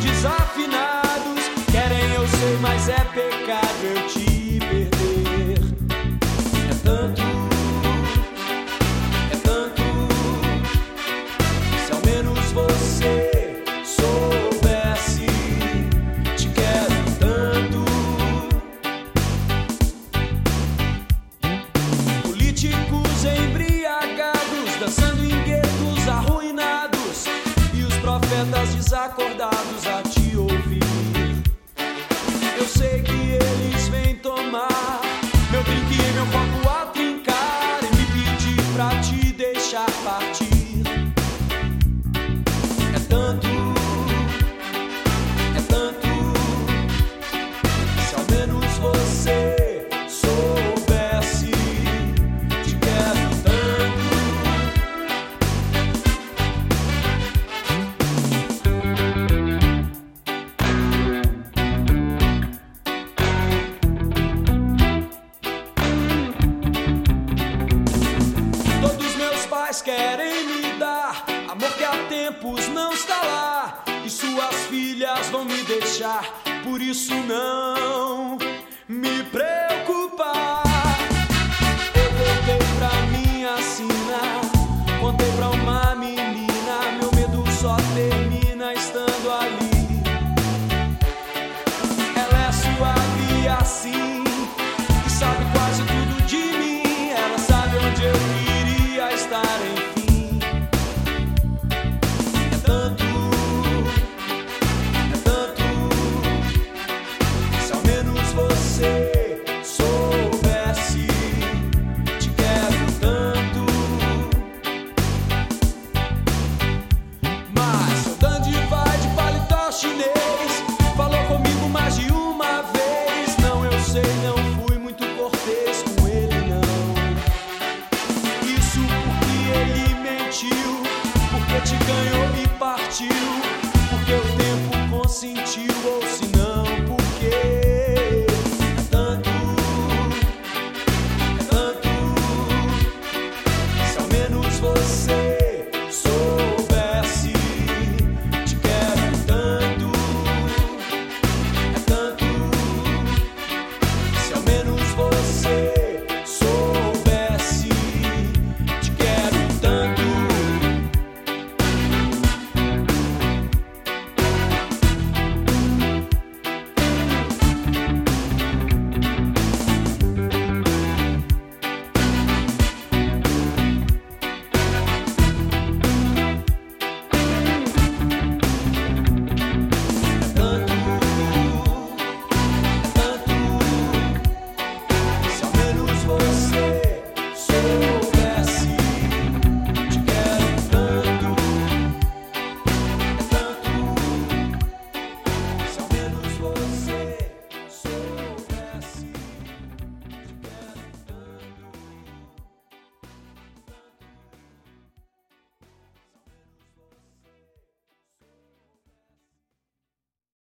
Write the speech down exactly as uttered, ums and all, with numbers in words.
desafinados. Querem, eu sei, mas é pecado eu te perder. É tanto, é tanto. Se ao menos você soubesse, te quero tanto. Políticos embriagados, dançando em guetos arruinados, e os profetas desacordados a te ouvir. Eu sei que eles vêm tomar meu drink e meu copo a trincar e me pedir pra te deixar partir. É tanto, é tanto. Se ao menos você soubesse, te quero tanto. Todos meus pais querem me dar amor que há tempos não está lá, e suas filhas vão me deixar, por isso não me preocupar. Eu voltei pra minha sina, contei pra uma menina, meu medo só termina estando ali. Ela é suave assim e sabe quase tudo de mim. Ela sabe onde eu queria estar, enfim. É tanto, é tanto. Se ao menos você soubesse, te quero tanto. Mas seu dandy vai de paletó chinês, falou comigo mais de uma vez. Não, eu sei, não fui muito cortês com ele, não. Isso porque ele mentiu, porque te ganhou e partiu, porque o tempo consentiu.